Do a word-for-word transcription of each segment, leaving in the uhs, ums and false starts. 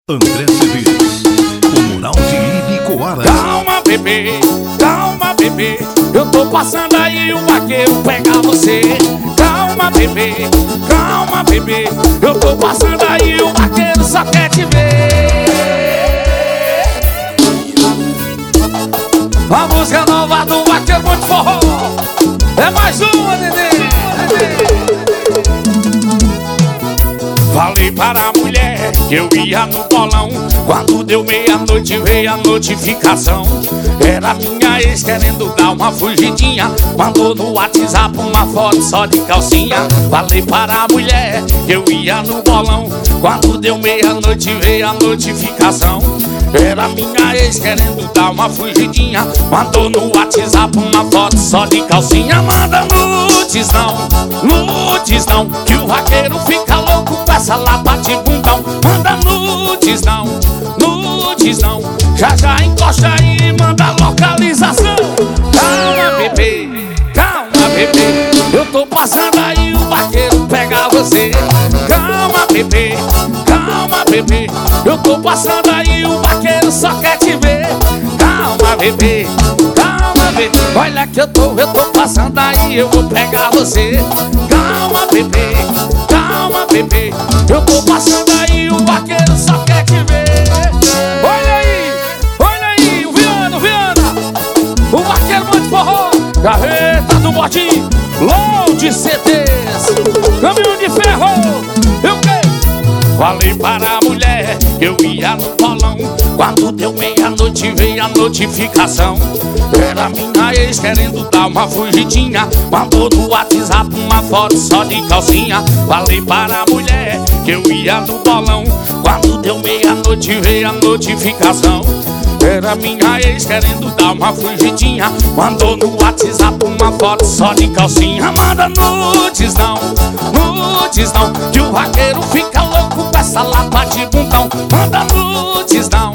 André Cedes, o mural de Ibicoara. Calma, bebê, calma, bebê, eu tô passando aí, o vaqueiro pega você. Calma, bebê, calma, bebê, eu tô passando aí, o vaqueiro só quer te ver. A música nova do vaqueiro muito forró. É mais uma, neném. Falei para a mulher que eu ia no bolão. Quando deu meia-noite veio a notificação. Era minha ex querendo dar uma fugidinha. Mandou no WhatsApp uma foto só de calcinha. Falei para a mulher que eu ia no bolão. Quando deu meia-noite veio a notificação. Era minha ex querendo dar uma fugidinha. Mandou no WhatsApp uma foto só de calcinha. Manda nudes não, nudes não, que o vaqueiro fica louco com essa lapa de bundão. Manda nudes não, nudes não, já já encosta aí e manda localização. Calma, bebê, calma, bebê, eu tô passando aí, o vaqueiro pega você. Calma, bebê, calma, bebê, eu tô passando aí, o vaqueiro só quer te ver. Calma, bebê, calma, bebê, olha que eu tô, eu tô passando aí, eu vou pegar você. Calma, bebê, calma, bebê, eu tô passando aí, o vaqueiro só quer te ver. Olha aí, olha aí, o Viana, o Viana, o vaqueiro muito forró, gaveta do bordinho, load C Ds, caminhão de ferro, eu quero. Falei para a mulher que eu ia no bolão. Quando deu meia-noite veio a notificação. Era minha ex querendo dar uma fugidinha. Mandou no WhatsApp uma foto só de calcinha. Falei para a mulher que eu ia no bolão. Quando deu meia-noite veio a notificação. Era minha ex querendo dar uma fugidinha. Mandou no WhatsApp uma foto só de calcinha. Manda nudes não, nudes não, que o vaqueiro fica louco com essa lapa de bundão. Manda nudes não,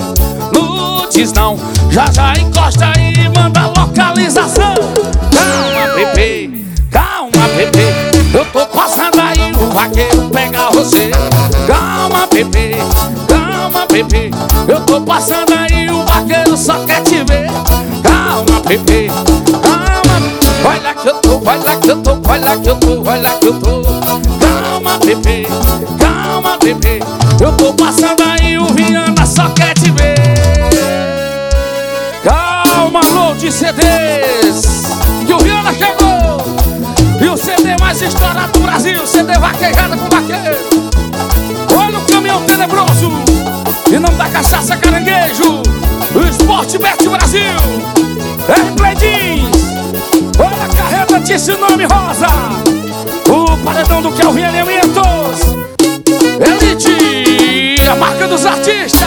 nudes não, já já encosta aí e manda localização. Calma, bebê, calma, bebê, eu tô passando aí, o vaqueiro pega você. Calma, bebê, calma, bebê, eu tô passando aí, o vaqueiro só quer te ver. Calma, bebê, calma, vai lá que eu tô, vai lá que eu tô, vai lá que eu tô, vai lá que eu tô. Calma, bebê, calma, bebê, eu tô passando aí, o Viana só quer te ver. Calma, load C Ds, que o Viana chegou. E o C D mais estourado do Brasil, C D vaquejada com vaqueiro. Olha o caminhão tenebroso, e não dá cachaça caranguejo. O Esporte Bet Brasil, é Cledins. Olha a carreta disse o nome rosa. O paredão do Kelvin Elementos, Elite, a marca dos artistas.